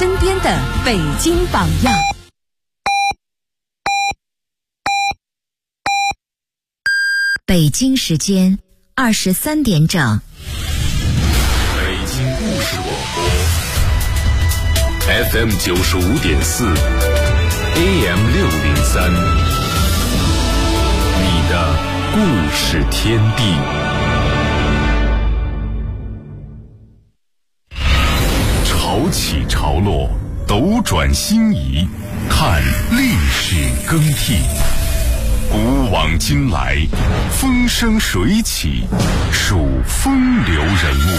身边的北京榜样。 北京时间23点整。 北京故事广播 FM 95.4 AM 603，你的故事天地。潮起潮落，斗转星移，看历史更替。古往今来，风生水起，数风流人物。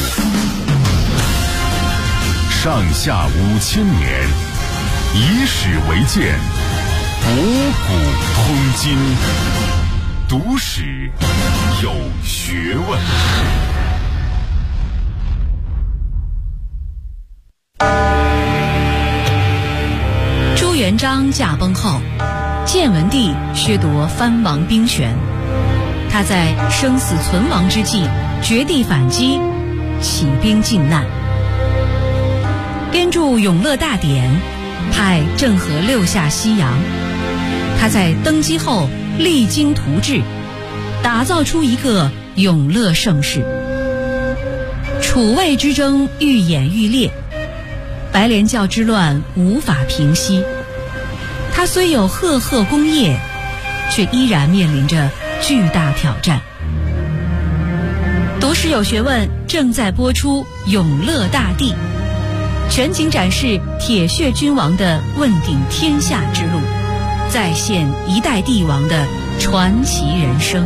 上下5000年，以史为鉴，博古通今，读史有学问。 朱元璋驾崩后，建文帝削夺藩王兵权，他在生死存亡之际绝地反击，起兵靖难，编著《永乐大典》，派郑和六下西洋。他在登基后励精图治，打造出一个永乐盛世。楚魏之争愈演愈烈，白莲教之乱无法平息。他虽有赫赫功业，却依然面临着巨大挑战。读史有学问正在播出《永乐大帝》，全景展示铁血君王的问鼎天下之路，再现一代帝王的传奇人生。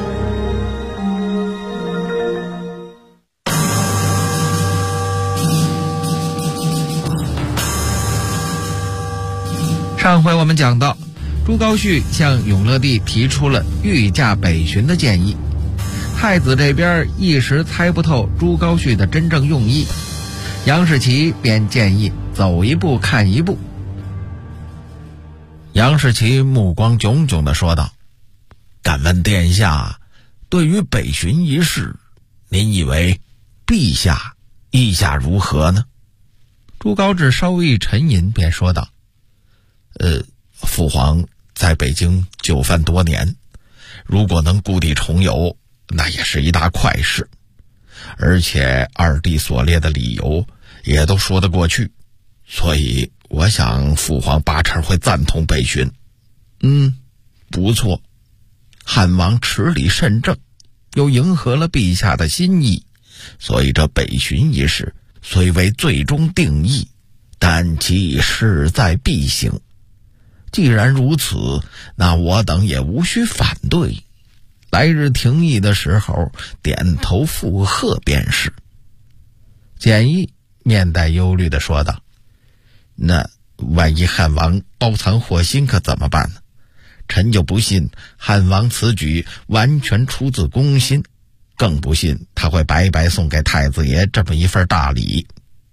上回我们讲到，朱高煦向永乐帝提出了御驾北巡的建议，太子这边一时猜不透朱高煦的真正用意，杨士奇便建议走一步看一步。杨士奇目光炯炯地说道：“敢问殿下，对于北巡一事，您以为陛下意下如何呢？”朱高炽稍微一沉吟，便说道：“父皇在北京就藩多年，如果能故地重游，那也是一大快事。而且二弟所列的理由也都说得过去，所以我想父皇八成会赞同北巡。不错，汉王持理甚正，又迎合了陛下的心意，所以这北巡一事虽为最终定义，但其势在必行。既然如此，那我等也无需反对，来日廷议的时候点头附和便是。”简易面带忧虑地说道：“那万一汉王包藏祸心可怎么办呢？臣就不信汉王此举完全出自公心，更不信他会白白送给太子爷这么一份大礼。”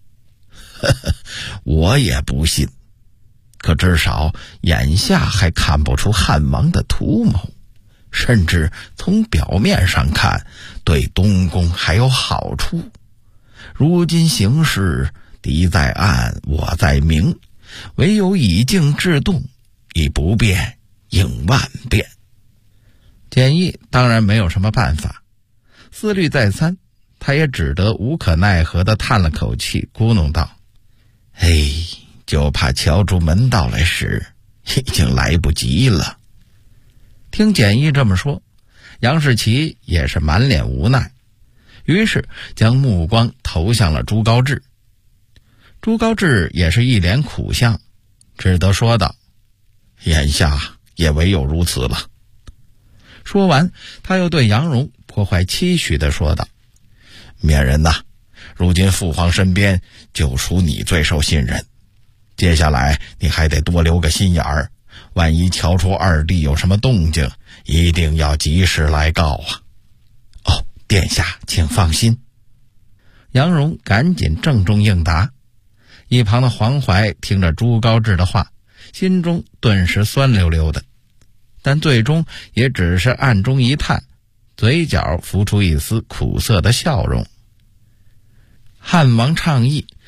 我也不信，可至少眼下还看不出汉王的图谋，甚至从表面上看对东宫还有好处。如今形势敌在暗我在明，唯有以静制动，以不变应万变。简易当然没有什么办法，思虑再三，他也只得无可奈何地叹了口气，咕哝道：“就怕敲出门道来时已经来不及了。”听简易这么说，杨士奇也是满脸无奈，于是将目光投向了朱高炽。朱高炽也是一脸苦相，只得说道：“眼下也唯有如此了。”说完，他又对杨荣颇怀期许地说道：“勉人呐，如今父皇身边就属你最受信任，接下来你还得多留个心眼儿，万一瞧出二弟有什么动静，一定要及时来告啊。”“殿下请放心。”杨荣赶紧郑重应答。一旁的黄怀听着朱高炽的话，心中顿时酸溜溜的，但最终也只是暗中一叹，嘴角浮出一丝苦涩的笑容。汉王倡议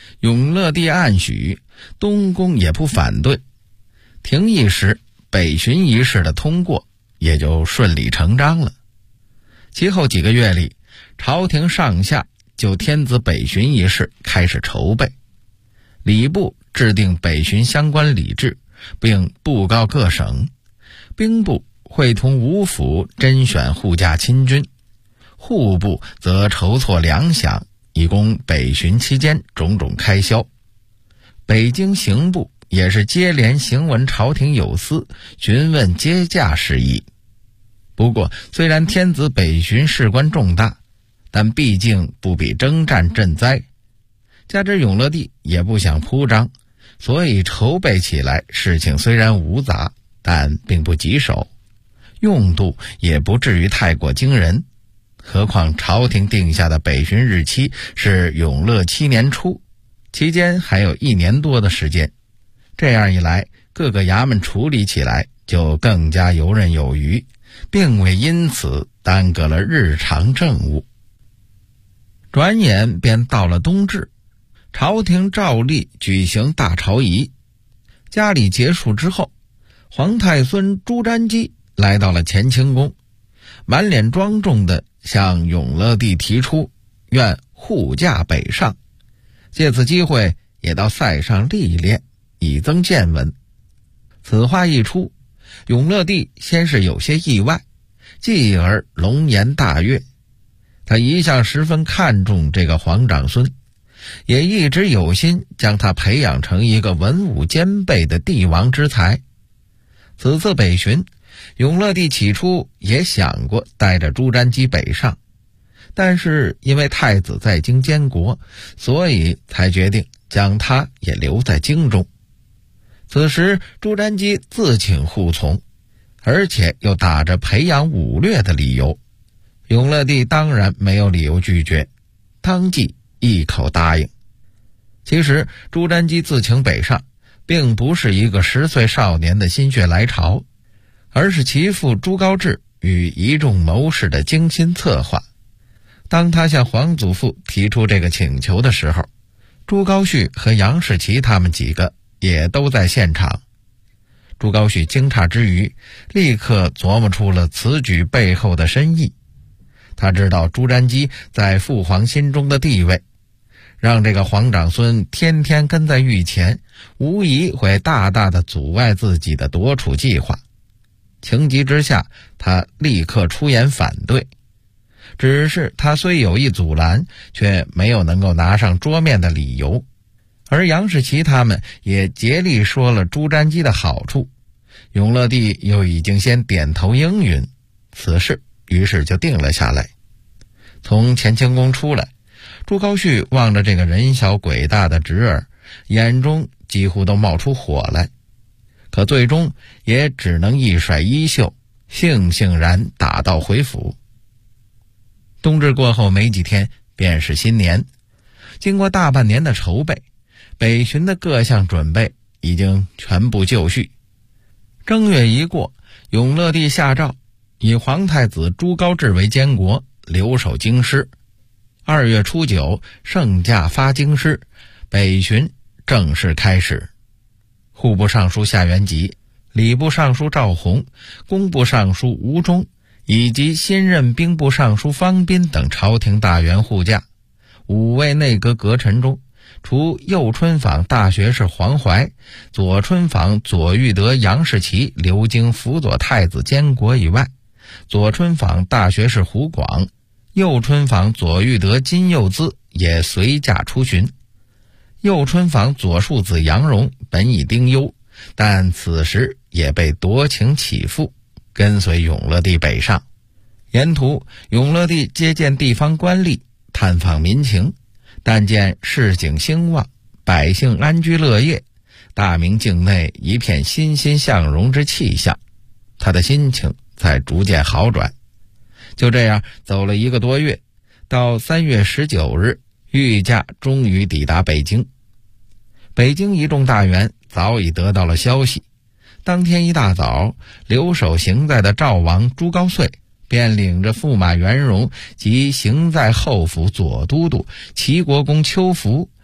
永乐帝暗许，东宫也不反对，廷议时北巡一事的通过也就顺理成章了。其后几个月里，朝廷上下就天子北巡一事开始筹备，礼部制定北巡相关礼制，并布告各省，兵部会同五府甄选护驾亲军，户部则筹措粮饷，以供北巡期间种种开销。北京刑部也是接连行文朝廷有司，询问接驾事宜。不过虽然天子北巡事关重大，但毕竟不比征战赈灾，加之永乐帝也不想铺张，所以筹备起来事情虽然无杂，但并不棘手，用度也不至于太过惊人。何况朝廷定下的北巡日期是永乐7年初，期间还有1年多的时间，这样一来，各个衙门处理起来就更加游刃有余，并未因此耽搁了日常政务。转眼便到了冬至，朝廷照例举行大朝仪。家礼结束之后，皇太孙朱瞻基来到了乾清宫，满脸庄重地向永乐帝提出愿护驾北上，借此机会也到塞上历练，以增见闻。此话一出，永乐帝先是有些意外，继而龙颜大悦。他一向十分看重这个皇长孙，也一直有心将他培养成一个文武兼备的帝王之才。此次北巡，永乐帝起初也想过带着朱瞻基北上，但是因为太子在京监国，所以才决定将他也留在京中。此时朱瞻基自请护从，而且又打着培养武略的理由，永乐帝当然没有理由拒绝，当即一口答应。其实朱瞻基自请北上，并不是一个10岁少年的心血来潮，而是其父朱高炽与一众谋士的精心策划。当他向皇祖父提出这个请求的时候，朱高煦和杨士奇他们几个也都在现场。朱高煦惊诧之余，立刻琢磨出了此举背后的深意。他知道朱瞻基在父皇心中的地位，让这个皇长孙天天跟在御前，无疑会大大的阻碍自己的夺储计划。情急之下，他立刻出言反对。只是他虽有意阻拦，却没有能够拿上桌面的理由。而杨士奇他们也竭力说了朱瞻基的好处，永乐帝又已经先点头应允，此事于是就定了下来。从乾清宫出来，朱高煦望着这个人小鬼大的侄儿，眼中几乎都冒出火来，可最终也只能一甩衣袖，悻悻然打道回府。冬至过后没几天便是新年，经过大半年的筹备，北巡的各项准备已经全部就绪。正月一过，永乐帝下诏以皇太子朱高炽为监国，留守京师。2月初9，圣驾发京师，北巡正式开始。户部尚书夏元吉、礼部尚书赵弘、工部尚书吴忠以及新任兵部尚书方斌等朝廷大员护驾，5位内阁阁臣中，除右春坊大学士黄怀、左春坊左御德杨士奇留京辅佐太子监国以外，左春坊大学士胡广、右春坊左御德金幼滋也随驾出巡。右春坊左庶子杨荣本已丁忧，但此时也被夺情起复，跟随永乐帝北上。沿途永乐帝接见地方官吏，探访民情，但见市井兴旺，百姓安居乐业，大明境内一片欣欣向荣之气象，他的心情才逐渐好转。就这样走了1个多月，到3月19日，御驾终于抵达北京。北京一众大员早已得到了消息，当天一大早，留守行在的赵王朱高燧便领着驸马元荣及行在后府左都督齐国公邱福，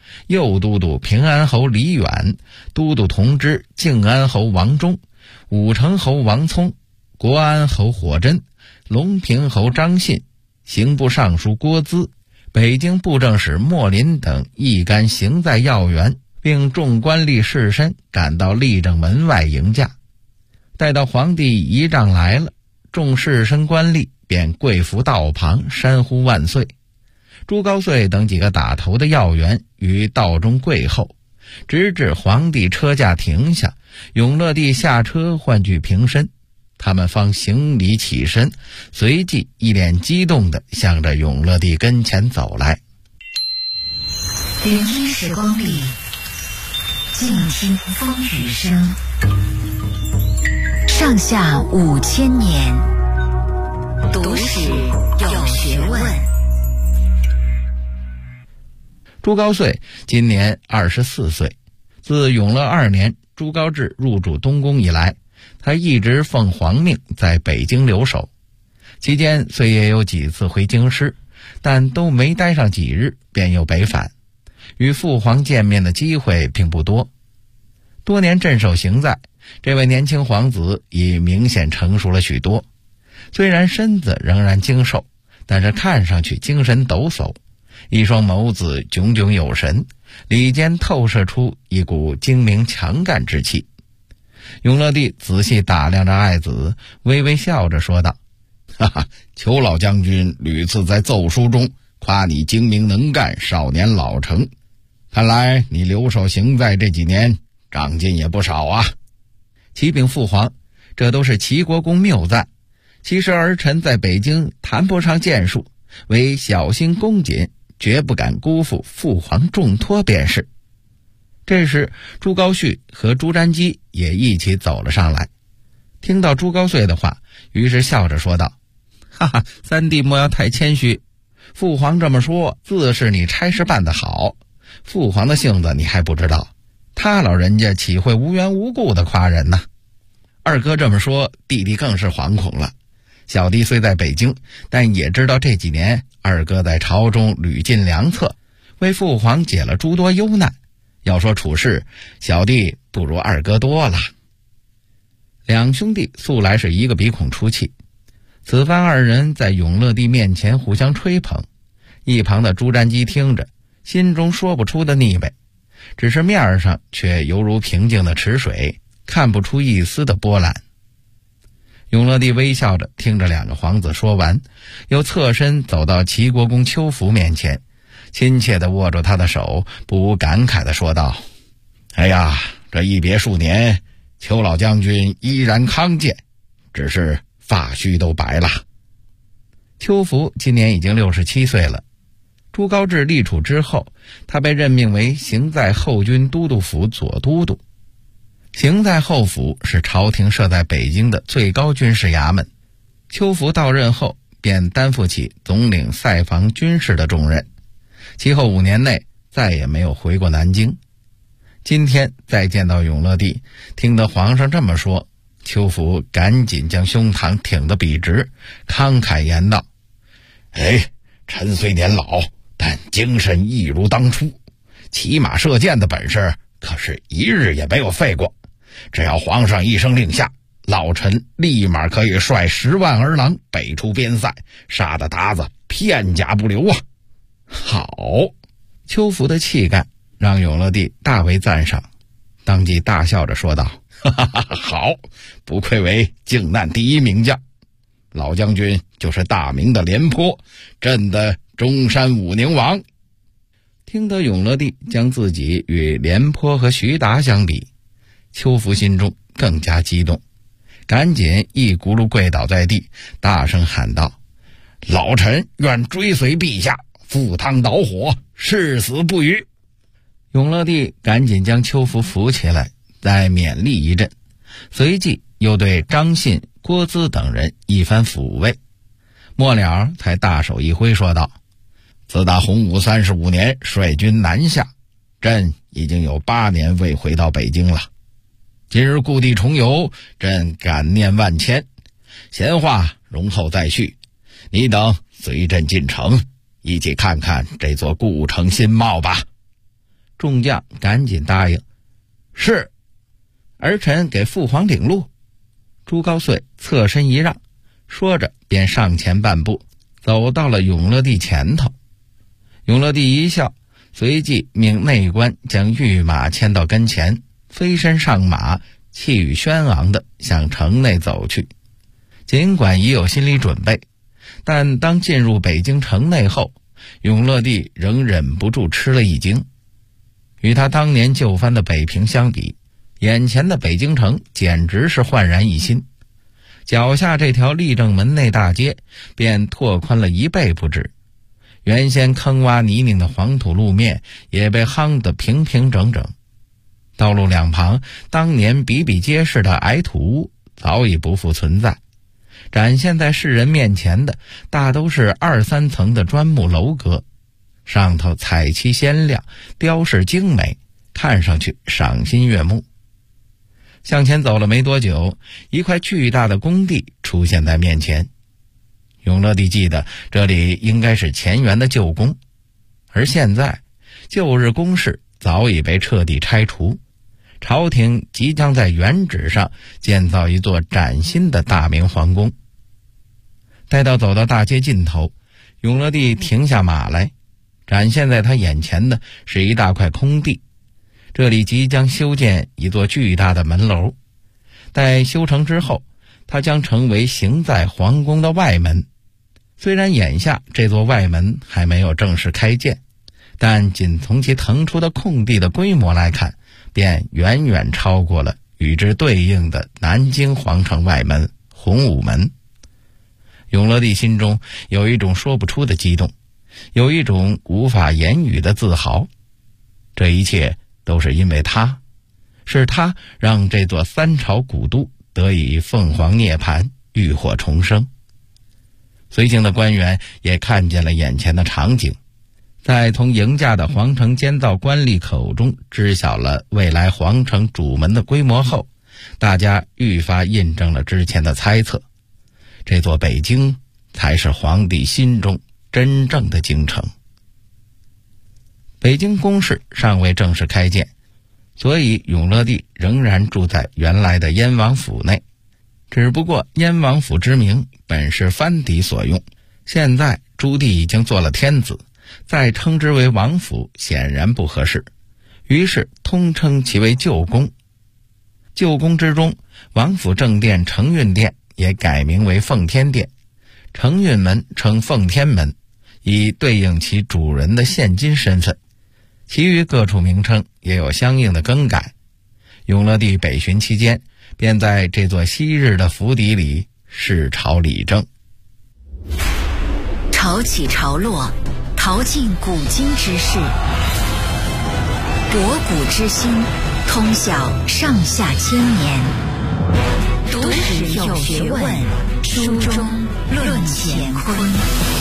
右都督平安侯李远、都督同知靖安侯王忠、武城侯王聪、国安侯火真、隆平侯张信、刑部尚书郭资、北京布政使莫林等一干行在要员，并众官吏士绅赶到立正门外迎驾。待到皇帝仪仗来了，众士绅官吏便跪伏道旁，山呼万岁。朱高燧等几个打头的要员于道中跪候，直至皇帝车驾停下，永乐帝下车换具平身，他们方行礼起身，随即一脸激动地向着永乐帝跟前走来。 聆听时光里，静听风雨声。上下5000年，读史有学问。 朱高燧今年24岁，自永乐2年朱高炽入主东宫以来，他一直奉皇命在北京留守，期间虽也有几次回京师，但都没待上几日便又北返，与父皇见面的机会并不多。多年镇守行在，这位年轻皇子已明显成熟了许多，虽然身子仍然精瘦，但是看上去精神抖擞，一双眸子炯炯有神，里间透射出一股精明强干之气。永乐帝仔细打量着爱子，微微笑着说道：哈哈，裘老将军屡次在奏书中夸你精明能干，少年老成，看来你留守行在这几年长进也不少啊。启禀父皇，这都是齐国公谬赞，其实儿臣在北京谈不上建树，唯小心恭谨，绝不敢辜负父皇重托便是。这时朱高煦和朱瞻基也一起走了上来，听到朱高燧的话，于是笑着说道：哈哈，三弟莫要太谦虚，父皇这么说自是你差事办得好，父皇的性子你还不知道，他老人家岂会无缘无故的夸人呢？二哥这么说，弟弟更是惶恐了。小弟虽在北京，但也知道这几年二哥在朝中屡尽良策，为父皇解了诸多忧难，要说处事，小弟不如二哥多了。两兄弟素来是一个鼻孔出气，此番二人在永乐帝面前互相吹捧，一旁的朱瞻基听着，心中说不出的腻味，只是面上却犹如平静的池水，看不出一丝的波澜。永乐帝微笑着听着两个皇子说完，又侧身走到齐国公邱福面前，亲切地握住他的手，不无感慨地说道：哎呀，这一别数年，邱老将军依然康健，只是发须都白了。邱福今年已经67岁了，朱高炽立储之后，他被任命为行在后军都督府左都督。行在后府是朝廷设在北京的最高军事衙门，邱福到任后便担负起总领塞防军事的重任，其后5年内再也没有回过南京。今天再见到永乐帝，听得皇上这么说，邱福赶紧将胸膛挺得笔直，慷慨言道：哎，臣虽年老，但精神一如当初，骑马射箭的本事可是一日也没有废过，只要皇上一声令下，老臣立马可以率10万儿郎北出边塞，杀得鞑子片甲不留啊！好，邱福的气概让永乐帝大为赞赏，当即大笑着说道：哈哈哈，好，不愧为靖难第一名将，老将军就是大明的廉颇，朕的中山武宁王。听得永乐帝将自己与廉颇和徐达相比，邱福心中更加激动，赶紧一咕噜跪倒在地，大声喊道：老臣愿追随陛下，赴汤蹈火，誓死不渝。永乐帝赶紧将邱福扶起来，再勉励一阵，随即又对张信、郭资等人一番抚慰，末了才大手一挥说道：自打洪武35年率军南下，朕已经有8年未回到北京了。今日故地重游，朕感念万千，闲话容后再续，你等随朕进城，一起看看这座故城新貌吧。 众将赶紧答应：“是，儿臣给父皇领路。”朱高燧侧身一让，说着便上前半步，走到了永乐帝前头。永乐帝一笑，随即命内官将御马牵到跟前，飞身上马，气宇轩昂地向城内走去。尽管已有心理准备，但当进入北京城内后，永乐帝仍忍不住吃了一惊。与他当年就藩的北平相比，眼前的北京城简直是焕然一新。脚下这条立正门内大街便拓宽了1倍不止，原先坑洼泥泞的黄土路面也被夯得平平整整。道路两旁当年比比皆是的矮土屋早已不复存在，展现在世人面前的大都是2、3层的砖木楼阁，上头彩漆鲜亮，雕饰精美，看上去赏心悦目。向前走了没多久，一块巨大的工地出现在面前。永乐帝记得这里应该是乾元的旧宫，而现在旧日宫室早已被彻底拆除，朝廷即将在原址上建造一座崭新的大明皇宫。待到走到大街尽头，永乐帝停下马来，展现在他眼前的是一大块空地，这里即将修建一座巨大的门楼，待修成之后，它将成为行在皇宫的外门。虽然眼下这座外门还没有正式开建，但仅从其腾出的空地的规模来看，便远远超过了与之对应的南京皇城外门洪武门。永乐帝心中有一种说不出的激动，有一种无法言语的自豪。这一切都是因为他，是他让这座3朝古都得以凤凰涅槃，浴火重生。随行的官员也看见了眼前的场景，在从迎驾的皇城监造官吏口中知晓了未来皇城主门的规模后，大家愈发印证了之前的猜测，这座北京才是皇帝心中真正的京城。北京宫室尚未正式开建，所以永乐帝仍然住在原来的燕王府内，只不过燕王府之名本是藩邸所用，现在朱棣已经做了天子，再称之为王府显然不合适，于是通称其为旧宫。旧宫之中，王府正殿承运殿也改名为奉天殿，承运门称奉天门，以对应其主人的现今身份，其余各处名称也有相应的更改。永乐帝北巡期间，便在这座昔日的府邸里视朝理政。 潮起潮落，淘尽古今之事，博古之心，通晓上下千年。读史有学问，书中论乾坤。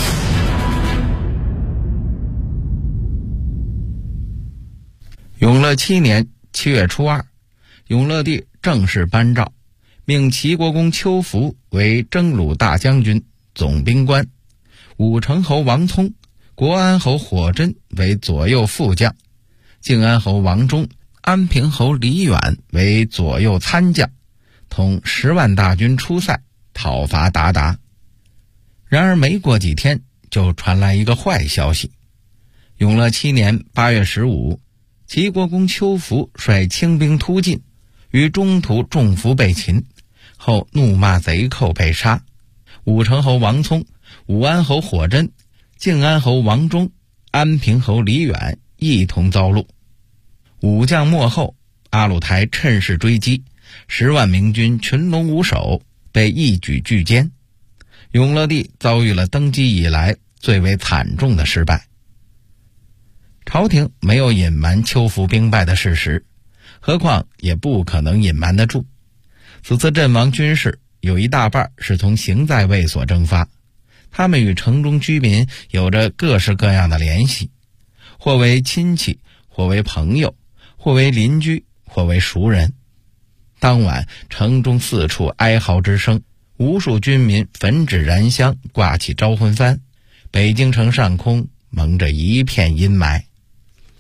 永乐7年7月初2，永乐帝正式颁诏，命齐国公邱福为征虏大将军、总兵官，武成侯王聪、国安侯火珍为左右副将，靖安侯王忠、安平侯李远为左右参将，统10万大军出塞，讨伐鞑靼。然而没过几天，就传来一个坏消息。永乐7年8月15，齐国公邱福率轻兵突进，于中途中伏被擒，后怒骂贼寇被杀。武成侯王聪、武安侯火珍、靖安侯王忠、安平侯李远一同遭戮。武将没后，阿鲁台趁势追击，10万明军群龙无首，被一举拒歼。永乐帝遭遇了登基以来最为惨重的失败。朝廷没有隐瞒邱福兵败的事实，何况也不可能隐瞒得住。此次阵亡军士有一大半是从行在卫所征发，他们与城中居民有着各式各样的联系，或为亲戚，或为朋友，或为邻居，或为熟人。当晚城中四处哀嚎之声，无数军民焚纸燃香，挂起招魂幡，北京城上空蒙着一片阴霾。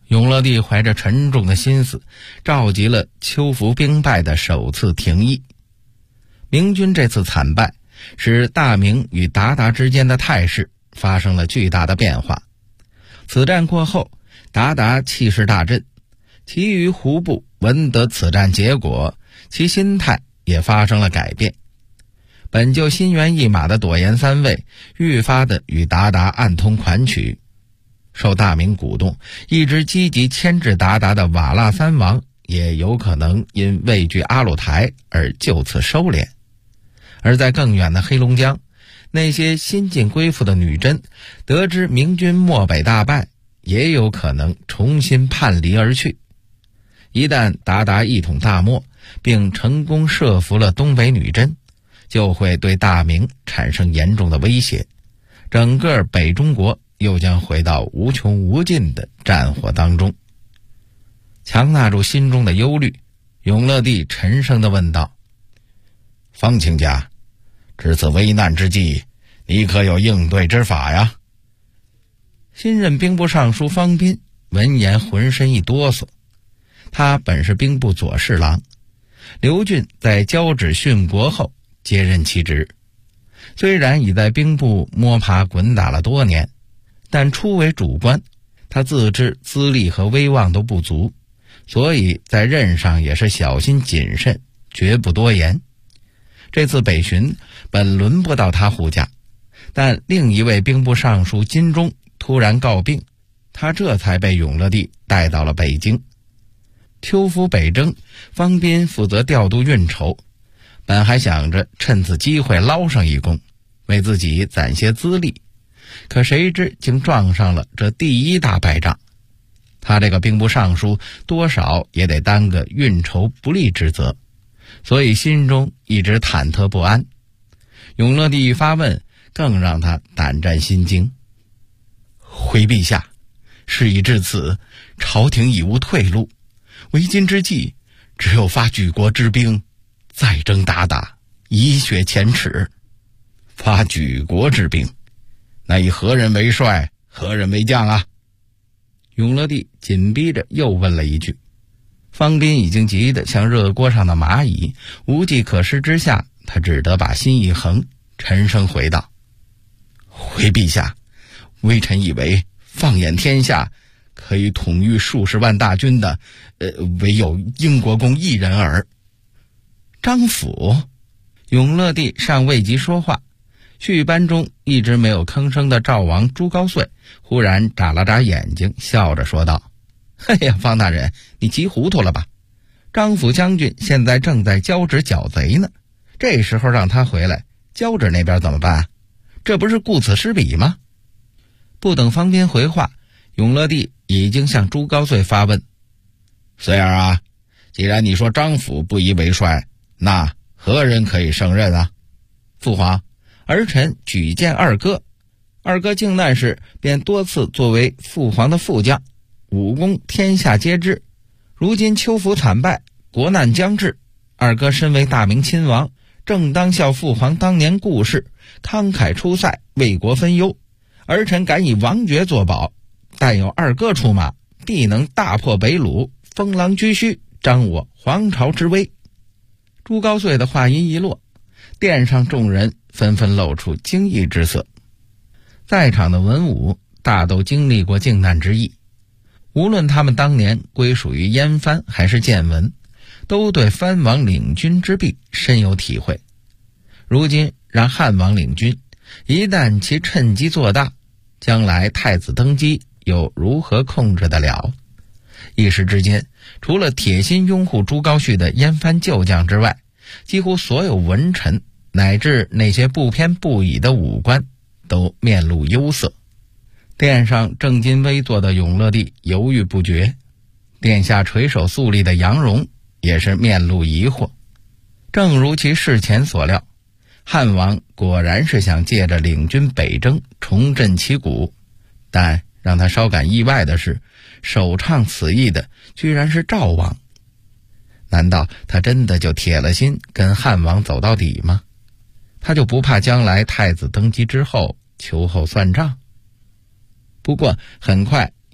永乐帝怀着沉重的心思，召集了秋服兵败的首次廷议。明军这次惨败，使大明与鞑靼之间的态势发生了巨大的变化。此战过后，鞑靼气势大振，其余胡部闻得此战结果，其心态也发生了改变。本就心猿意马的朵颜三位愈发的与鞑靼暗通款曲。受大明鼓动，一直积极牵制鞑靼的瓦剌三王也有可能因畏惧阿鲁台而就此收敛。而在更远的黑龙江，那些新晋归附的女真得知明军漠北大败，也有可能重新叛离而去。一旦鞑靼一统大漠，并成功摄服了东北女真，就会对大明产生严重的威胁，整个北中国又将回到无穷无尽的战火当中。强纳住心中的忧虑，永乐帝沉声地问道：方卿家，值此危难之际，你可有应对之法呀？新任兵部尚书方斌闻言浑身一哆嗦。他本是兵部左侍郎，刘俊在交趾殉国后接任其职。虽然已在兵部摸爬滚打了多年，但初为主官，他自知资历和威望都不足，所以在任上也是小心谨慎，绝不多言。这次北巡本轮不到他护驾，但另一位兵部尚书金钟突然告病，他这才被永乐帝带到了北京。秋服北征，方斌负责调度运筹，本还想着趁此机会捞上一功，为自己攒些资历，可谁知竟撞上了这第一大败仗。他这个兵部尚书多少也得担个运筹不利之责，所以心中一直忐忑不安。永乐帝一发问，更让他胆战心惊。回陛下，事已至此，朝廷已无退路，为今之计，只有发举国之兵，再征鞑靼，以雪前耻。发举国之兵，那以何人为帅，何人为将啊？永乐帝紧逼着又问了一句。方斌已经急得像热锅上的蚂蚁，无计可施之下，他只得把心一横，沉声回道：回陛下，微臣以为放眼天下，可以统御数十万大军的，唯有英国公一人耳。张辅。永乐帝尚未及说话，续班中一直没有吭声的赵王朱高燧忽然眨了眨眼睛，笑着说道：哎呀，方大人，你急糊涂了吧？张辅将军现在正在交趾剿贼呢，这时候让他回来，交趾那边怎么办？这不是顾此失彼吗？不等方斌回话，永乐帝已经向朱高燧发问：燧儿啊，既然你说张辅不宜为帅，那何人可以胜任啊？父皇，儿臣举荐二哥，二哥靖难时便多次作为父皇的副将，武功天下皆知。如今秋服惨败，国难将至，二哥身为大明亲王，正当效父皇当年故事，慷慨出塞，为国分忧。儿臣敢以王爵作保，但有二哥出马，必能大破北虏，封狼居胥，彰我皇朝之威。朱高燧的话音一落，殿上众人纷纷露出惊异之色。在场的文武大都经历过靖难之役，无论他们当年归属于燕藩还是建文，都对藩王领军之弊深有体会。如今让汉王领军，一旦其趁机做大，将来太子登基又如何控制得了？一时之间，除了铁心拥护朱高煦的燕藩旧将之外，几乎所有文臣乃至那些不偏不倚的武官都面露忧色。殿上正襟危坐的永乐帝犹豫不决，殿下垂手肃立的杨荣也是面露疑惑。正如其事前所料，汉王果然是想借着领军北征重振旗鼓，但让他稍感意外的是，首倡此意的居然是赵王。难道他真的就铁了心跟汉王走到底吗？他就不怕将来太子登基之后秋后算账？不过很快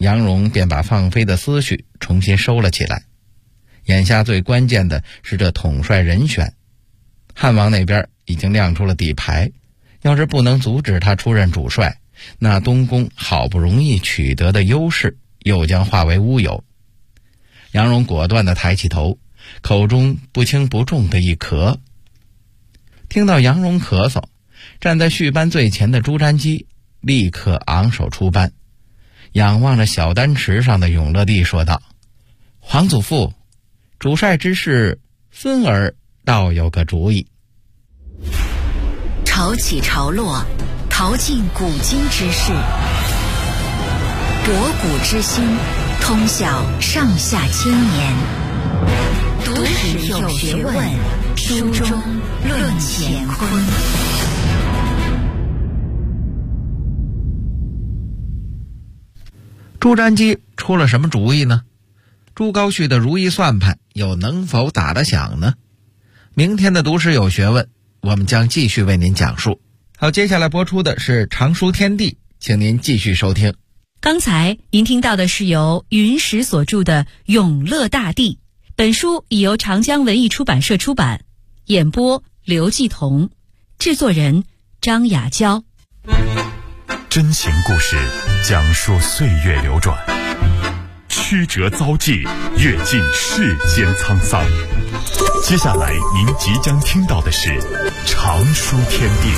杨荣便把放飞的思绪重新收了起来。眼下最关键的是这统帅人选，汉王那边已经亮出了底牌，要是不能阻止他出任主帅，那东宫好不容易取得的优势又将化为乌有。杨荣果断地抬起头，口中不轻不重的一咳。听到杨荣咳嗽，站在序班最前的朱瞻基立刻昂首出班，仰望着小丹池上的永乐帝说道：皇祖父，主帅之事，孙儿倒有个主意。 潮起潮落，淘尽古今之事，博古之心，通晓上下千年。读史有学问，书中论乾坤。 朱瞻基出了什么主意呢？朱高煦的如意算盘又能否打得响呢？明天的读史有学问，我们将继续为您讲述。好，接下来播出的是常书天地，请您继续收听。 刚才您听到的是由云石所著的《永乐大帝》，本书已由长江文艺出版社出版，演播刘继彤，制作人张雅娇。 真情故事讲述岁月流转，曲折遭际，阅尽世间沧桑。接下来您即将听到的是常书天地。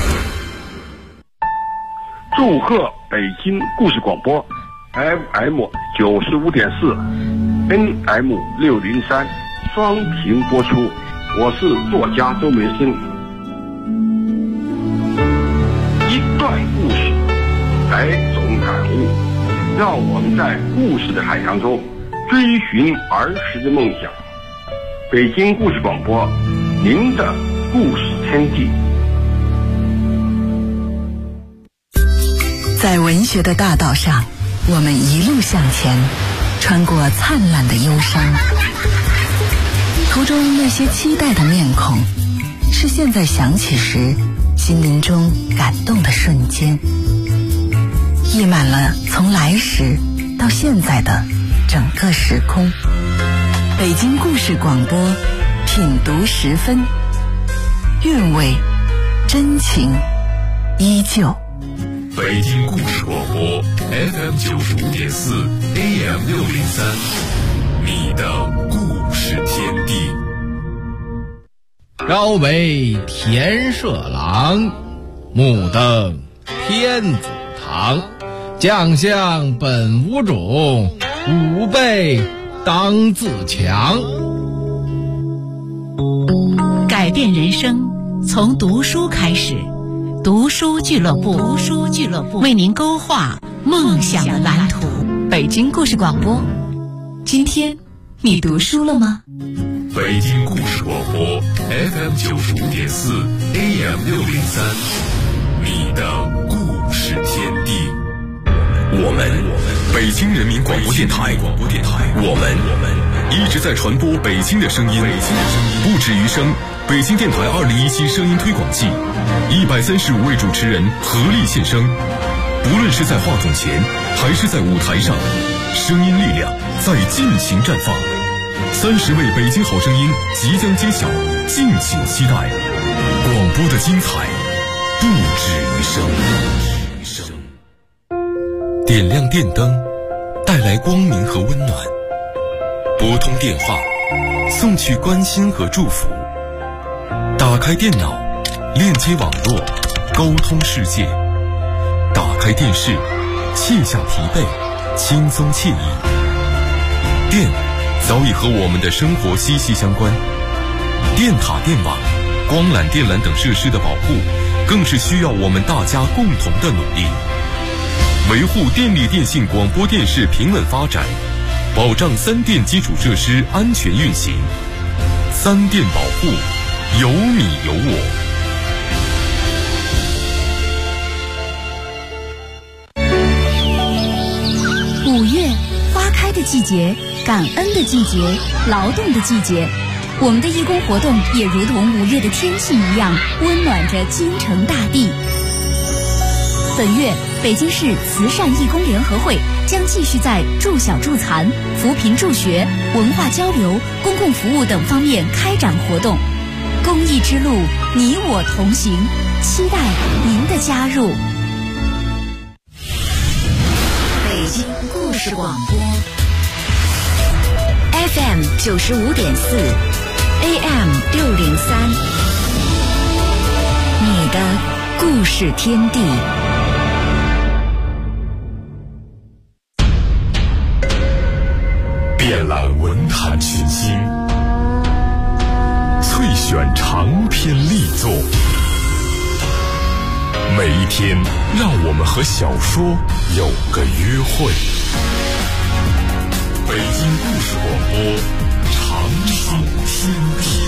祝贺北京故事广播 FM 95.4 NM 603双屏播出，我是作家周梅生。一段故事，百种感悟，让我们在故事的海洋中追寻儿时的梦想。北京故事广播，您的故事天地。 在文学的大道上，我们一路向前，穿过灿烂的忧伤。途中那些期待的面孔，是现在想起时心灵中感动的瞬间，溢满了从来时到现在的整个时空。北京故事广播，品读10分，韵味真情依旧。 北京故事广播 FM 95.4 AM 603，你的故事天地。 朝为田舍郎，目登天子堂。将相本无种，吾辈当自强。 改变人生，从读书开始。读书俱乐部，为您勾画梦想的蓝图。北京故事广播，今天你读书了吗？ 北京故事广播 FM 95.4 AM 603，你的故事天地。我们北京人民广播电台，我们一直在传播北京的声音，不止于声。北京电台2017声音推广季，135位主持人合力献声，不论是在话筒前还是在舞台上，声音力量在尽情绽放。30位北京好声音即将揭晓，敬请期待。广播的精彩不止于声。点亮电灯，带来光明和温暖；拨通电话，送去关心和祝福；打开电脑，链接网络，沟通世界；打开电视，卸下疲惫，轻松惬意。电早已和我们的生活息息相关，电塔、电网、光缆、电缆等设施的保护，更是需要我们大家共同的努力。维护电力电信广播电视平稳发展，保障3电基础设施安全运行。3电保护，有你有我。 5月，花开的季节，感恩的季节，劳动的季节。我们的义工活动也如同5月的天气一样，温暖着京城大地。本月北京市慈善义工联合会将继续在助小助残、扶贫助学、文化交流、公共服务等方面开展活动。公益之路，你我同行，期待您的加入。 北京故事广播 FM 95.4 AM 603，你的故事天地。 遍览文坛群星，萃选长篇力作，每一天让我们和小说有个约会。北京故事广播，长寿天地。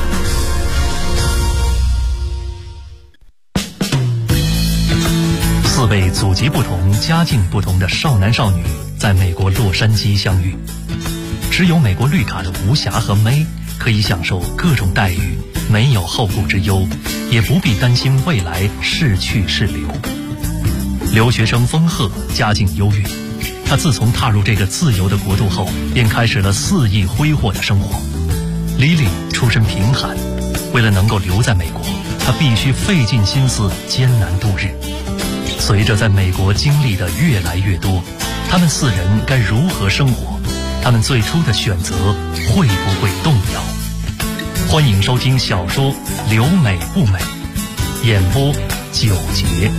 4位祖籍不同、家境不同的少男少女在美国洛杉矶相遇。持有美国绿卡的吴霞和May可以享受各种待遇，没有后顾之忧，也不必担心未来是去是留。留学生丰鹤家境优越，他自从踏入这个自由的国度后，便开始了肆意挥霍的生活。Lily 出身贫寒，为了能够留在美国，他必须费尽心思艰难度日。随着在美国经历的越来越多，他们4人该如何生活？他们最初的选择会不会动摇？欢迎收听小说《留美不美》，演播9节。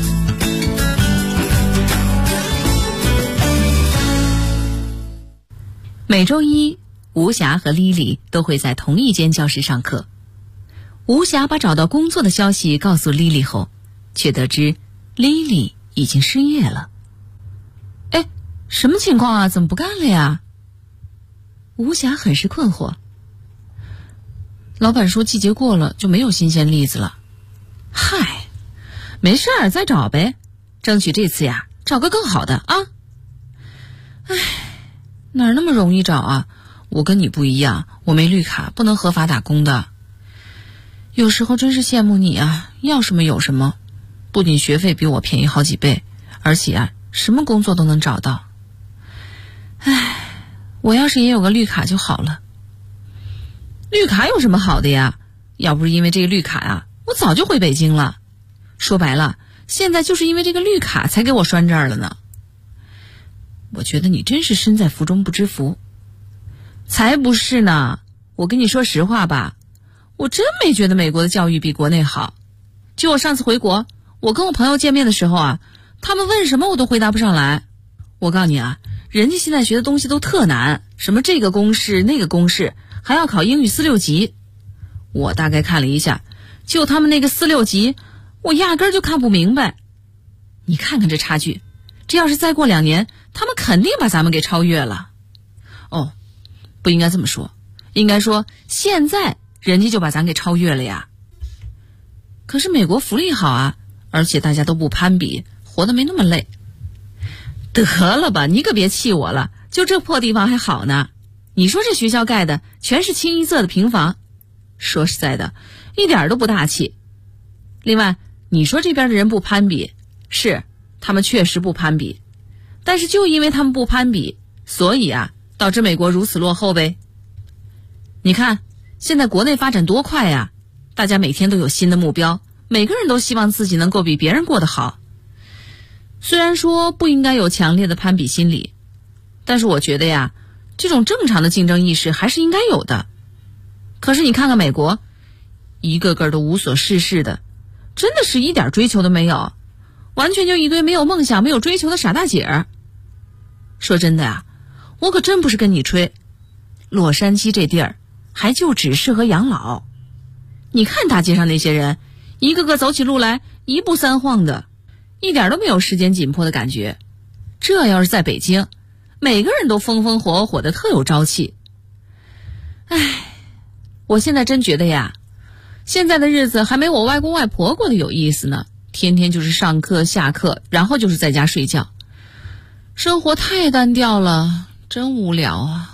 每周一，吴霞和莉莉都会在同一间教室上课。吴霞把找到工作的消息告诉莉莉后，却得知莉莉已经失业了。哎，什么情况啊？怎么不干了呀？吴霞很是困惑。老板说季节过了就没有新鲜栗子了。嗨，没事儿，再找呗，争取这次呀找个更好的啊。唉，哪那么容易找啊？我跟你不一样，我没绿卡，不能合法打工的。有时候真是羡慕你啊，要什么有什么，不仅学费比我便宜好几倍，而且啊什么工作都能找到。唉，我要是也有个绿卡就好了。绿卡有什么好的呀？要不是因为这个绿卡啊，我早就回北京了。说白了，现在就是因为这个绿卡才给我拴这儿了呢。我觉得你真是身在福中不知福。才不是呢，我跟你说实话吧，我真没觉得美国的教育比国内好。就我上次回国，我跟我朋友见面的时候啊，他们问什么我都回答不上来。我告诉你啊，人家现在学的东西都特难，什么这个公式那个公式，还要考英语4、6级。我大概看了一下，就他们那个4、6级，我压根儿就看不明白。你看看这差距，这要是再过2年，他们肯定把咱们给超越了。哦，不应该这么说，应该说现在人家就把咱给超越了呀。可是美国福利好啊，而且大家都不攀比，活得没那么累。得了吧，你可别气我了，就这破地方还好呢。你说这学校盖的全是清一色的平房，说实在的，一点都不大气。另外，你说这边的人不攀比，是，他们确实不攀比，但是就因为他们不攀比，所以啊，导致美国如此落后呗。你看，现在国内发展多快呀，大家每天都有新的目标，每个人都希望自己能够比别人过得好。虽然说不应该有强烈的攀比心理，但是我觉得呀，这种正常的竞争意识还是应该有的。可是你看看美国，一个个都无所事事的，真的是一点追求都没有，完全就一堆没有梦想没有追求的傻大姐儿。说真的呀，我可真不是跟你吹，洛杉矶这地儿还就只适合养老。你看大街上那些人，一个个走起路来一步3晃的，一点都没有时间紧迫的感觉。这要是在北京，每个人都风风火火的，特有朝气。唉，我现在真觉得呀，现在的日子还没我外公外婆过得有意思呢，天天就是上课下课，然后就是在家睡觉，生活太单调了，真无聊啊。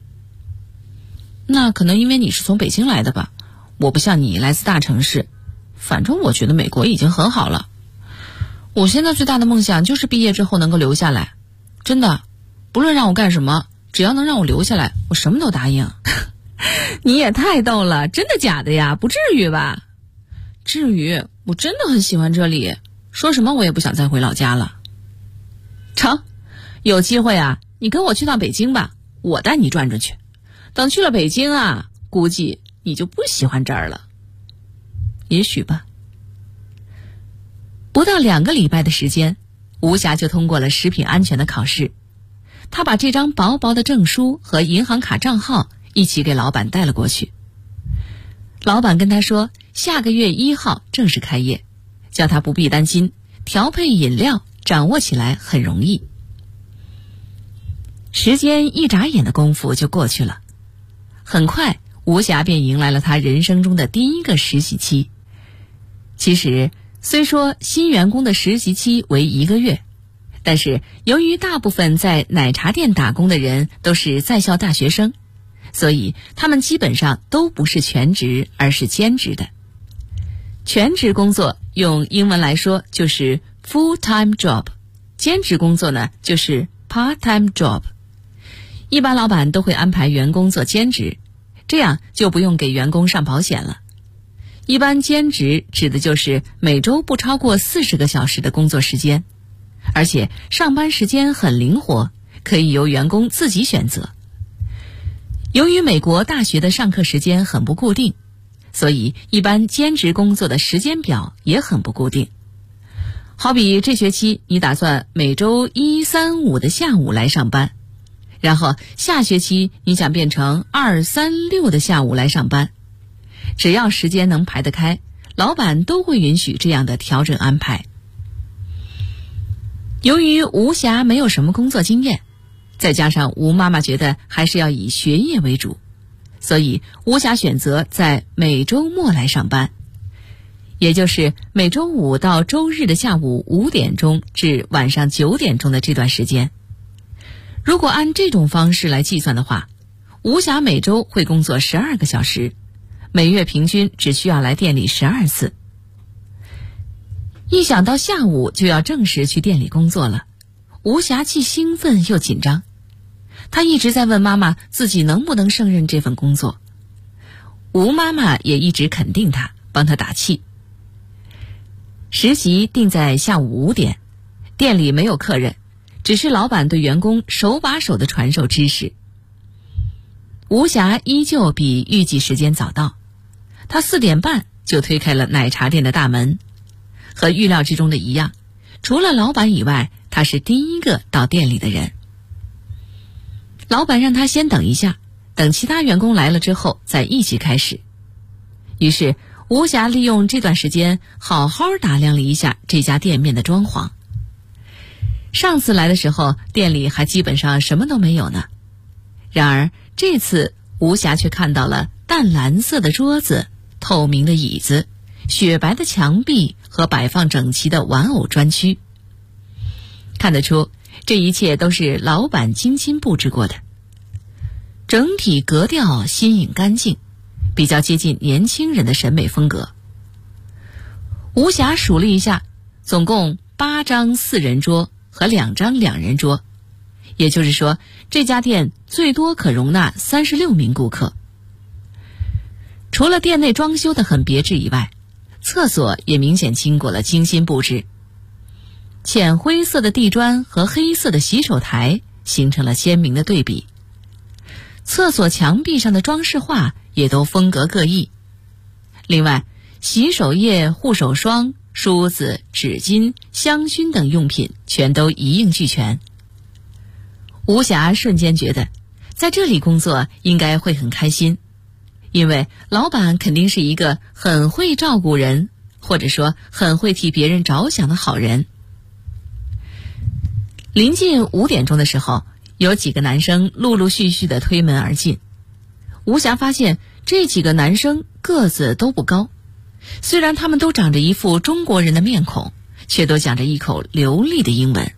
那可能因为你是从北京来的吧，我不像你来自大城市，反正我觉得美国已经很好了。 我现在最大的梦想就是毕业之后能够留下来，真的，不论让我干什么，只要能让我留下来，我什么都答应。 你也太逗了，真的假的呀？不至于吧？ 至于，我真的很喜欢这里，说什么我也不想再回老家了。 成，有机会啊，你跟我去趟北京吧，我带你转转去。等去了北京啊，估计你就不喜欢这儿了。 也许吧。 不到2个礼拜的时间，吴霞就通过了食品安全的考试。她把这张薄薄的证书和银行卡账号一起给老板带了过去。老板跟他说，下个月1号正式开业，叫他不必担心，调配饮料掌握起来很容易。时间一眨眼的功夫就过去了，很快吴霞便迎来了她人生中的第一个实习期。其实虽说新员工的实习期为1个月，但是由于大部分在奶茶店打工的人都是在校大学生，所以他们基本上都不是全职，而是兼职的。全职工作用英文来说就是 full-time job， 兼职工作呢就是 part-time job。 一般老板都会安排员工做兼职，这样就不用给员工上保险了。一般兼职指的就是每周不超过40个小时的工作时间，而且上班时间很灵活，可以由员工自己选择。由于美国大学的上课时间很不固定，所以一般兼职工作的时间表也很不固定。好比这学期你打算每周1、3、5的下午来上班，然后下学期你想变成2、3、6的下午来上班，只要时间能排得开，老板都会允许这样的调整安排。由于吴霞没有什么工作经验，再加上吴妈妈觉得还是要以学业为主，所以吴霞选择在每周末来上班，也就是每周5到周日的下午5点钟至晚上9点钟的这段时间。如果按这种方式来计算的话，吴霞每周会工作12个小时，每月平均只需要来店里12次。一想到下午就要正式去店里工作了，吴霞既兴奋又紧张。她一直在问妈妈自己能不能胜任这份工作。吴妈妈也一直肯定她，帮她打气。实习定在下午5点，店里没有客人，只是老板对员工手把手的传授知识。吴霞依旧比预计时间早到，她4点半就推开了奶茶店的大门。和预料之中的一样，除了老板以外，她是第一个到店里的人。老板让她先等一下，等其他员工来了之后再一起开始。于是吴霞利用这段时间好好打量了一下这家店面的装潢。上次来的时候，店里还基本上什么都没有呢。然而这次吴霞却看到了淡蓝色的桌子、透明的椅子、雪白的墙壁和摆放整齐的玩偶专区。看得出这一切都是老板精心布置过的，整体格调新颖干净，比较接近年轻人的审美风格。吴霞数了一下，总共8张4人桌和2张2人桌，也就是说这家店最多可容纳36名顾客。除了店内装修的很别致以外，厕所也明显经过了精心布置。浅灰色的地砖和黑色的洗手台形成了鲜明的对比，厕所墙壁上的装饰画也都风格各异。另外，洗手液、护手霜、梳子、纸巾、香薰等用品全都一应俱全。吴霞瞬间觉得在这里工作应该会很开心，因为老板肯定是一个很会照顾人，或者说很会替别人着想的好人。临近5点钟的时候，有几个男生陆陆续续地推门而进。吴霞发现这几个男生个子都不高，虽然他们都长着一副中国人的面孔，却都讲着一口流利的英文。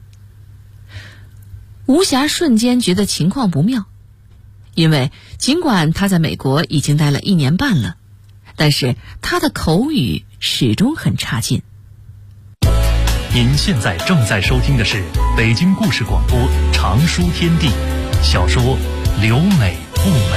吴霞瞬间觉得情况不妙，因为尽管他在美国已经待了1年半了，但是他的口语始终很差劲。 您现在正在收听的是北京故事广播长书天地小说《留美不美》。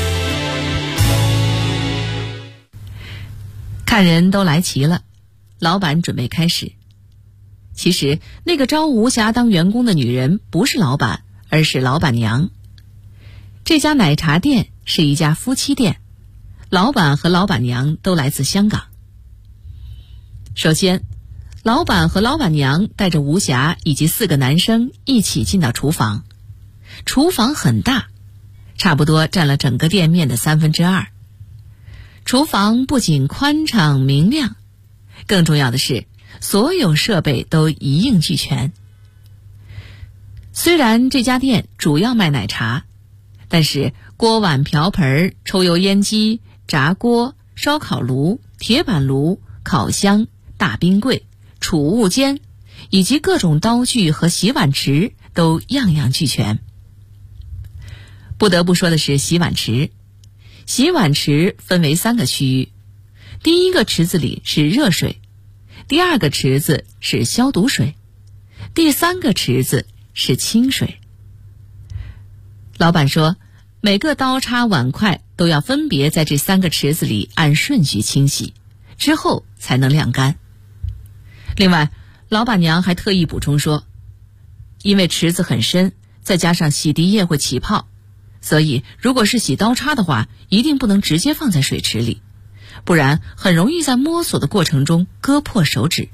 看人都来齐了，老板准备开始。其实那个招吴霞当员工的女人不是老板，而是老板娘。这家奶茶店是一家夫妻店，老板和老板娘都来自香港。首先，老板和老板娘带着吴霞以及4个男生一起进到厨房。厨房很大，差不多占了整个店面的2/3。厨房不仅宽敞明亮，更重要的是所有设备都一应俱全。虽然这家店主要卖奶茶，但是锅碗瓢盆、抽油烟机、炸锅、烧烤炉、铁板炉、烤箱、大冰柜、储物间以及各种刀具和洗碗池都样样俱全。不得不说的是洗碗池。洗碗池分为3个区域，第一个池子里是热水，第2个池子是消毒水，第3个池子是清水。老板说，每个刀叉碗筷都要分别在这3个池子里按顺序清洗，之后才能晾干。另外，老板娘还特意补充说，因为池子很深，再加上洗涤液会起泡，所以如果是洗刀叉的话，一定不能直接放在水池里，不然很容易在摸索的过程中割破手指。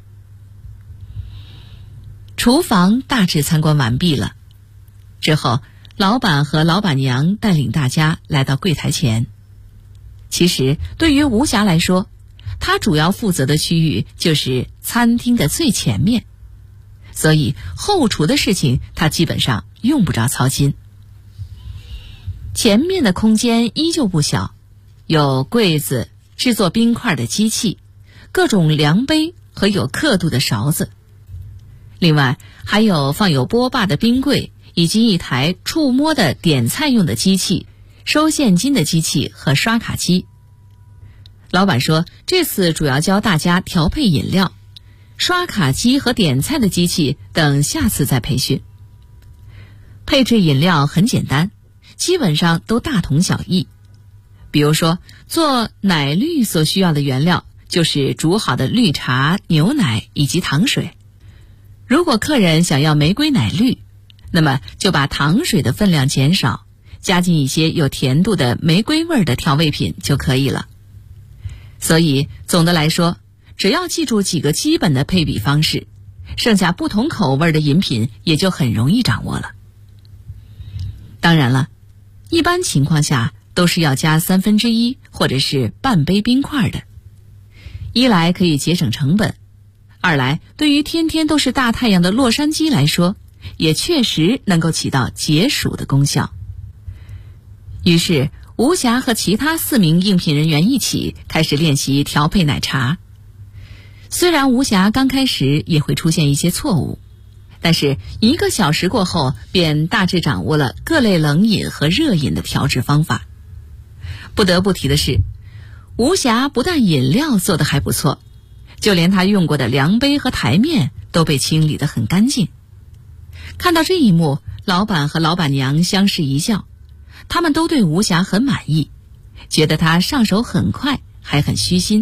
厨房大致参观完毕了，之后老板和老板娘带领大家来到柜台前。其实对于吴霞来说，她主要负责的区域就是餐厅的最前面，所以后厨的事情她基本上用不着操心。前面的空间依旧不小，有柜子、制作冰块的机器、各种量杯和有刻度的勺子。另外还有放有波霸的冰柜，以及一台触摸的点菜用的机器、收现金的机器和刷卡机。老板说，这次主要教大家调配饮料，刷卡机和点菜的机器等下次再培训。配置饮料很简单，基本上都大同小异。比如说，做奶绿所需要的原料就是煮好的绿茶、牛奶以及糖水。如果客人想要玫瑰奶绿，那么就把糖水的分量减少，加进一些有甜度的玫瑰味的调味品就可以了。所以总的来说，只要记住几个基本的配比方式，剩下不同口味的饮品也就很容易掌握了。当然了，一般情况下都是要加1/3或者是半杯冰块的。一来可以节省成本，二来对于天天都是大太阳的洛杉矶来说，也确实能够起到解暑的功效。于是吴霞和其他4名应聘人员一起开始练习调配奶茶。虽然吴霞刚开始也会出现一些错误，但是1个小时过后便大致掌握了各类冷饮和热饮的调制方法。不得不提的是，吴霞不但饮料做得还不错，就连她用过的量杯和台面都被清理得很干净。看到这一幕，老板和老板娘相视一笑，他们都对吴霞很满意，觉得她上手很快，还很虚心。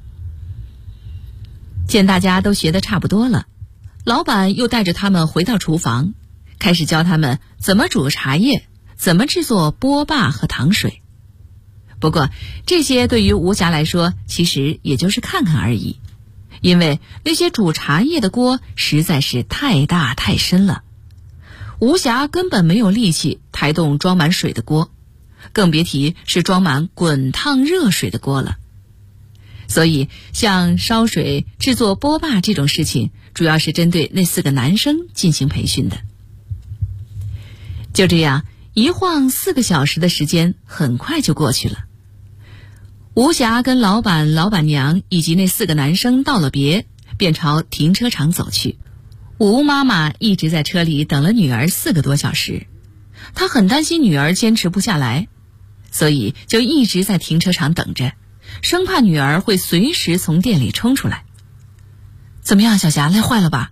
见大家都学得差不多了，老板又带着他们回到厨房，开始教他们怎么煮茶叶，怎么制作波霸和糖水。不过这些对于吴霞来说其实也就是看看而已，因为那些煮茶叶的锅实在是太大太深了，吴霞根本没有力气抬动装满水的锅，更别提是装满滚烫热水的锅了。所以像烧水、制作波霸这种事情，主要是针对那4个男生进行培训的。就这样一晃4个小时的时间很快就过去了。吴霞跟老板、老板娘以及那4个男生道了别，便朝停车场走去。吴妈妈一直在车里等了女儿4个多小时，她很担心女儿坚持不下来，所以就一直在停车场等着，生怕女儿会随时从店里冲出来。怎么样，小霞，累坏了吧？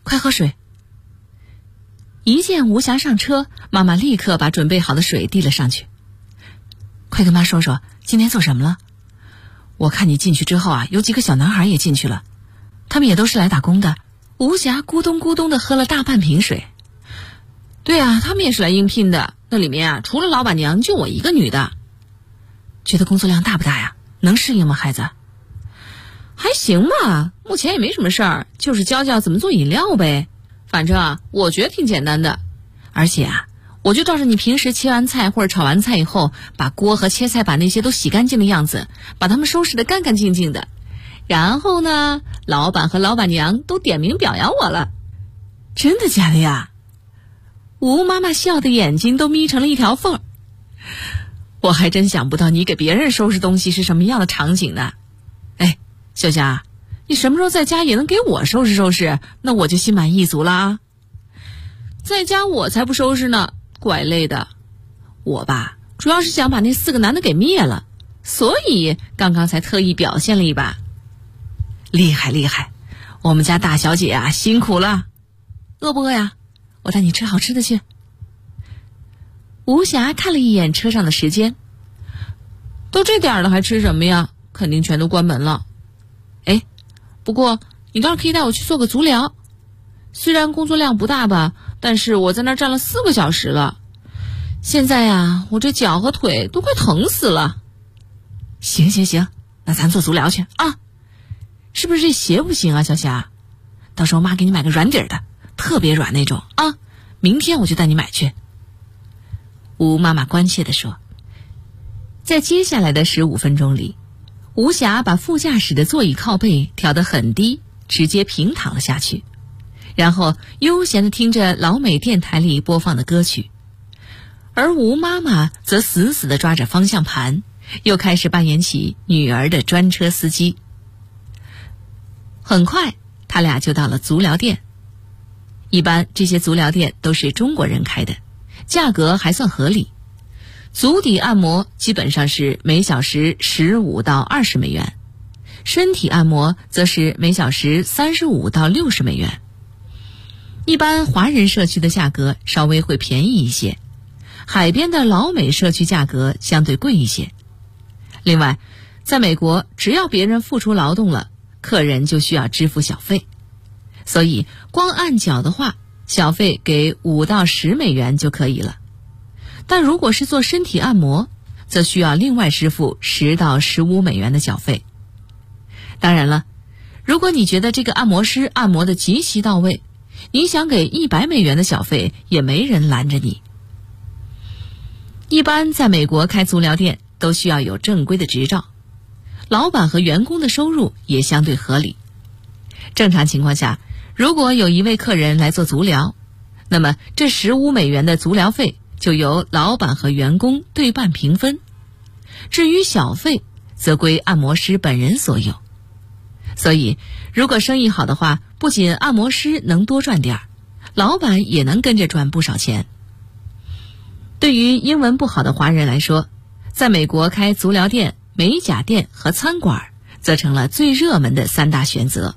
快喝水。一见吴霞上车，妈妈立刻把准备好的水递了上去。快跟妈说说今天做什么了。我看你进去之后啊，有几个小男孩也进去了，他们也都是来打工的。吴霞咕咚咕咚地喝了大半瓶水。对啊，他们也是来应聘的，那里面啊，除了老板娘就我一个女的。觉得工作量大不大呀？能适应吗，孩子？还行吧，目前也没什么事儿，就是教教怎么做饮料呗。反正啊，我觉得挺简单的。而且啊，我就照着你平时切完菜或者炒完菜以后，把锅和切菜板那些都洗干净的样子，把它们收拾得干干净净的。然后呢，老板和老板娘都点名表扬我了。真的假的呀？吴妈妈笑的眼睛都眯成了一条缝。我还真想不到你给别人收拾东西是什么样的场景呢。哎，小霞，你什么时候在家也能给我收拾收拾，那我就心满意足啦。在家我才不收拾呢，怪累的。我吧，主要是想把那4个男的给灭了，所以刚刚才特意表现了一把。厉害厉害，我们家大小姐啊，辛苦了。饿不饿呀？我带你吃好吃的去。吴霞看了一眼车上的时间，都这点了还吃什么呀？肯定全都关门了。哎，不过你倒是可以带我去做个足疗，虽然工作量不大吧，但是我在那儿站了4个小时了。现在呀，我这脚和腿都快疼死了。行行行，那咱做足疗去啊。是不是这鞋不行啊，小霞？到时候妈给你买个软底儿的，特别软那种啊。明天我就带你买去。吴妈妈关切地说。在接下来的15分钟里，吴霞把副驾驶的座椅靠背调得很低，直接平躺了下去，然后悠闲地听着老美电台里播放的歌曲。而吴妈妈则死死地抓着方向盘，又开始扮演起女儿的专车司机。很快他俩就到了足疗店。一般这些足疗店都是中国人开的，价格还算合理。足底按摩基本上是每小时15到20美元，身体按摩则是每小时35到60美元。一般华人社区的价格稍微会便宜一些，海边的老美社区价格相对贵一些。另外，在美国，只要别人付出劳动了，客人就需要支付小费，所以光按脚的话，小费给5到10美元就可以了。但如果是做身体按摩，则需要另外支付10到15美元的小费。当然了，如果你觉得这个按摩师按摩的极其到位，你想给100美元的小费，也没人拦着你。一般在美国开足疗店都需要有正规的执照，老板和员工的收入也相对合理。正常情况下，如果有一位客人来做足疗，那么这15美元的足疗费就由老板和员工对半平分，至于小费则归按摩师本人所有。所以如果生意好的话，不仅按摩师能多赚点儿，老板也能跟着赚不少钱。对于英文不好的华人来说，在美国开足疗店、美甲店和餐馆则成了最热门的3大选择。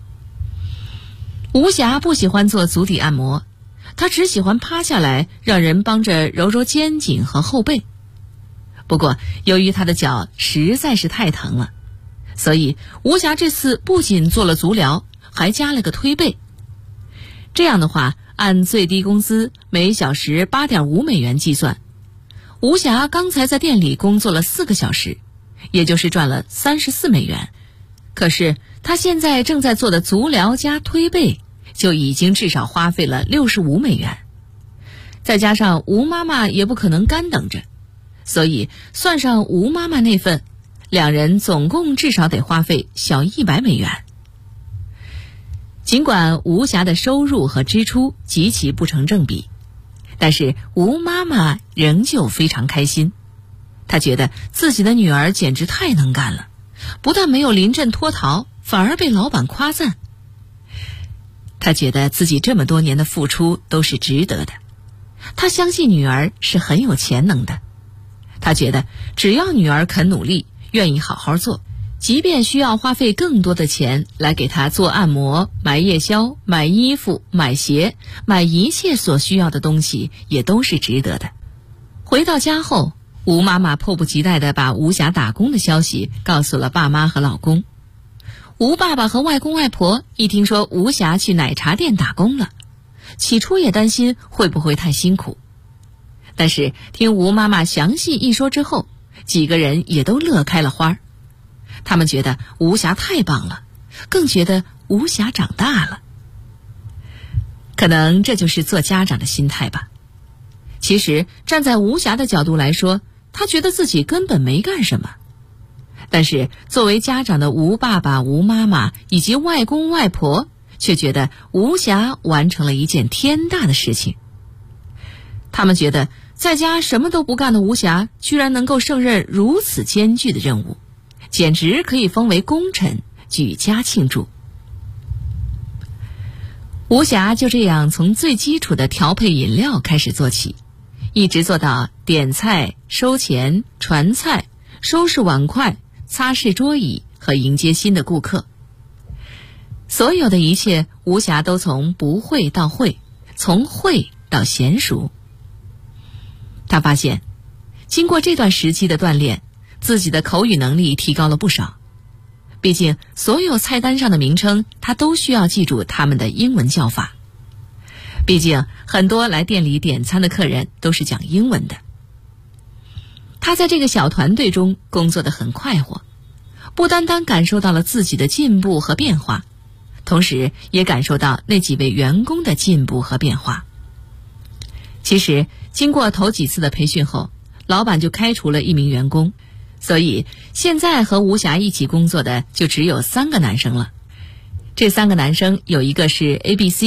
吴霞不喜欢做足底按摩，她只喜欢趴下来让人帮着揉揉肩颈和后背。不过由于她的脚实在是太疼了，所以吴霞这次不仅做了足疗，还加了个推背。这样的话，按最低工资每小时8.5美元计算，吴霞刚才在店里工作了4个小时，也就是赚了34美元。可是她现在正在做的足疗加推背，就已经至少花费了65美元。再加上吴妈妈也不可能干等着，所以算上吴妈妈那份，两人总共至少得花费小100美元。尽管吴霞的收入和支出极其不成正比，但是吴妈妈仍旧非常开心。她觉得自己的女儿简直太能干了，不但没有临阵脱逃，反而被老板夸赞。她觉得自己这么多年的付出都是值得的。她相信女儿是很有潜能的。她觉得只要女儿肯努力，愿意好好做， 即便需要花费更多的钱来给他做按摩、买夜宵、买衣服、买鞋、买一切所需要的东西，也都是值得的。回到家后，吴妈妈迫不及待地把吴霞打工的消息告诉了爸妈和老公。吴爸爸和外公外婆一听说吴霞去奶茶店打工了，起初也担心会不会太辛苦，但是听吴妈妈详细一说之后，几个人也都乐开了花。他们觉得吴霞太棒了，更觉得吴霞长大了。可能这就是做家长的心态吧。其实站在吴霞的角度来说，她觉得自己根本没干什么。但是作为家长的吴爸爸、吴妈妈以及外公外婆却觉得吴霞完成了一件天大的事情。他们觉得在家什么都不干的吴霞居然能够胜任如此艰巨的任务，简直可以封为功臣，举家庆祝。吴霞就这样从最基础的调配饮料开始做起，一直做到点菜、收钱、传菜、收拾碗筷、擦拭桌椅和迎接新的顾客。所有的一切，吴霞都从不会到会，从会到娴熟。她发现，经过这段时期的锻炼，自己的口语能力提高了不少。毕竟所有菜单上的名称，她都需要记住他们的英文叫法。毕竟很多来店里点餐的客人都是讲英文的。她在这个小团队中工作得很快活，不单单感受到了自己的进步和变化，同时也感受到那几位员工的进步和变化。其实经过头几次的培训后，老板就开除了一名员工，所以现在和吴霞一起工作的就只有3个男生了。这3个男生有一个是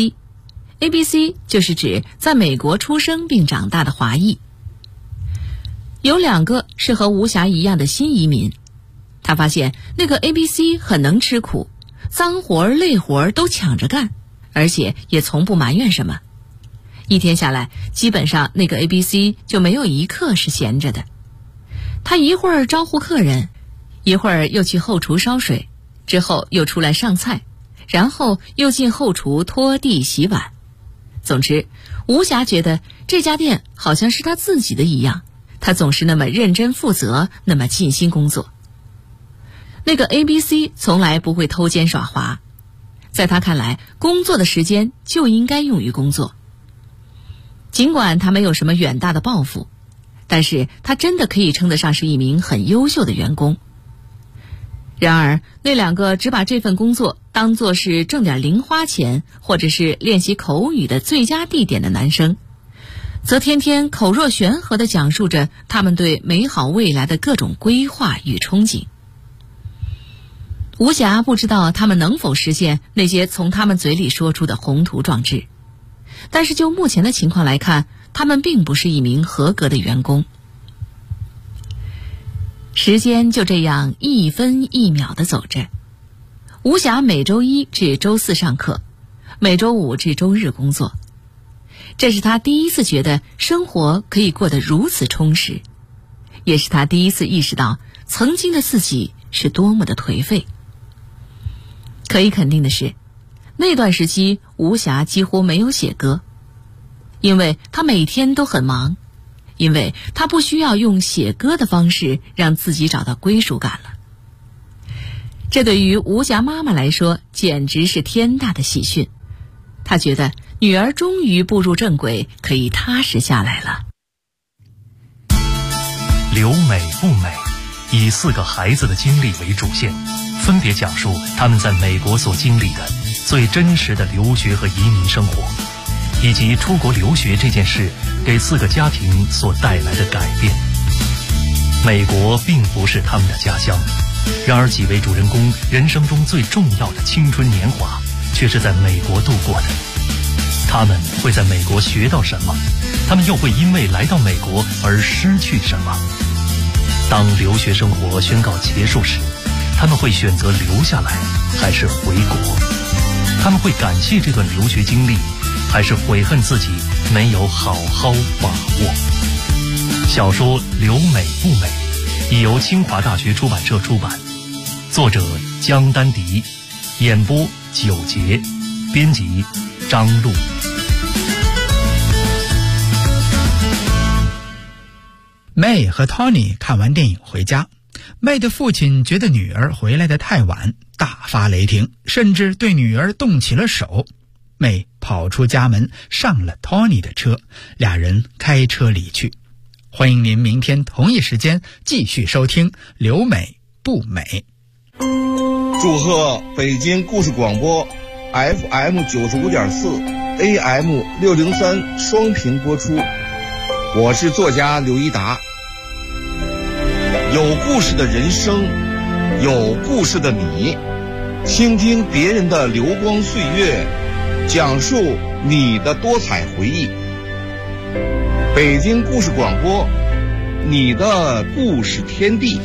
ABC，ABC 就是指在美国出生并长大的华裔。有2个是和吴霞一样的新移民。他发现那个 ABC 很能吃苦，脏活累活都抢着干，而且也从不埋怨什么。一天下来，基本上那个 ABC 就没有一刻是闲着的。他一会儿招呼客人，一会儿又去后厨烧水，之后又出来上菜，然后又进后厨拖地洗碗。总之，吴霞觉得这家店好像是他自己的一样，他总是那么认真负责，那么尽心工作。那个 ABC 从来不会偷奸耍滑，在他看来，工作的时间就应该用于工作。尽管他没有什么远大的抱负，但是他真的可以称得上是一名很优秀的员工。然而那2个只把这份工作当作是挣点零花钱或者是练习口语的最佳地点的男生，则天天口若悬河地讲述着他们对美好未来的各种规划与憧憬。吴霞不知道他们能否实现那些从他们嘴里说出的宏图壮志，但是就目前的情况来看，他们并不是一名合格的员工。时间就这样一分一秒地走着。吴霞每周1至周4上课，每周5至周日工作。这是他第一次觉得生活可以过得如此充实，也是他第一次意识到曾经的自己是多么的颓废。可以肯定的是，那段时期吴霞几乎没有写歌，因为她每天都很忙，因为她不需要用写歌的方式让自己找到归属感了。这对于吴霞妈妈来说简直是天大的喜讯，她觉得女儿终于步入正轨，可以踏实下来了。 留美不美，以4个孩子的经历为主线，分别讲述他们在美国所经历的最真实的留学和移民生活，以及出国留学这件事给4个家庭所带来的改变。美国并不是他们的家乡，然而几位主人公人生中最重要的青春年华却是在美国度过的。他们会在美国学到什么？他们又会因为来到美国而失去什么？当留学生活宣告结束时，他们会选择留下来还是回国？他们会感谢这段留学经历，还是悔恨自己没有好好把握？小说《留美不美》已由清华大学出版社出版， 作者江丹迪，演播九杰，编辑张璐。 May 和 Tony 看完电影回家， May 的父亲觉得女儿回来得太晚，大发雷霆，甚至对女儿动起了手。May 跑出家门，上了 Tony 的车，俩人开车离去。欢迎您明天同一时间继续收听留美不美。 祝贺北京故事广播 FM 95.4 AM 603双频播出，我是作家刘一达。有故事的人生，有故事的你，倾听别人的流光岁月，讲述你的多彩回忆。北京故事广播，你的故事天地。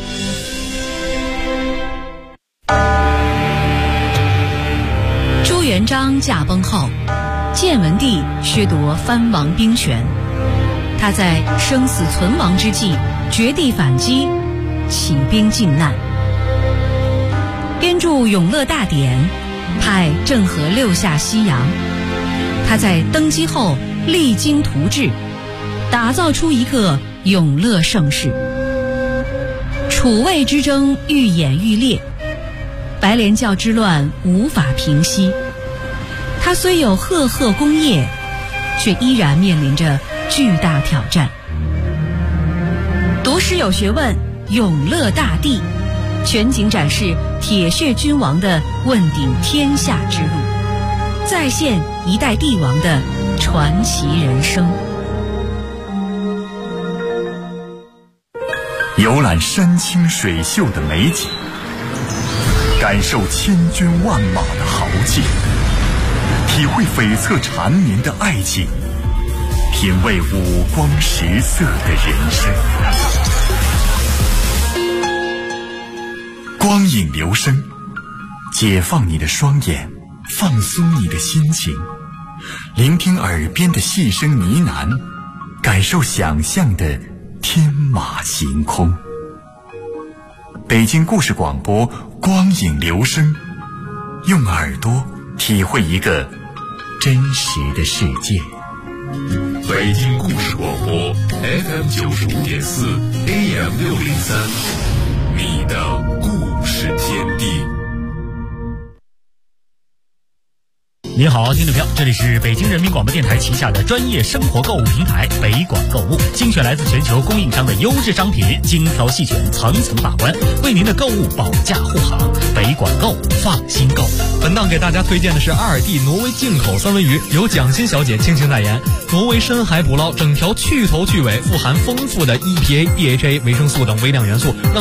朱元璋驾崩后，建文帝削夺藩王兵权，他在生死存亡之际绝地反击，起兵靖难，编著《永乐大典》，派郑和六下西洋。他在登基后励精图治，打造出一个永乐盛世。楚魏之争愈演愈烈，白莲教之乱无法平息。他虽有赫赫功业，却依然面临着巨大挑战。读史有学问，永乐大帝全景展示铁血君王的问鼎天下之路，再现一代帝王的传奇人生。 游览山清水秀的美景，感受千军万马的豪劲，体会悱恻缠绵的爱情，品味五光十色的人生。光影留声，解放你的双眼，放松你的心情，聆听耳边的细声呢喃，感受想象的天马行空。北京故事广播，光影留声，用耳朵体会一个真实的世界。北京故事广播 FM 95.4 AM 603，你的故事天地。 您好，听众朋友，这里是北京人民广播电台旗下的专业生活购物平台北广购物，精选来自全球供应商的优质商品，精挑细选，层层把关，为您的购物保驾护航。北广购，放心购。 本档给大家推荐的是阿尔蒂挪威进口三文鱼，由蒋欣小姐倾情代言。挪威深海捕捞，整条去头去尾，富含丰富的 EPA、DHA、维生素等微量元素，让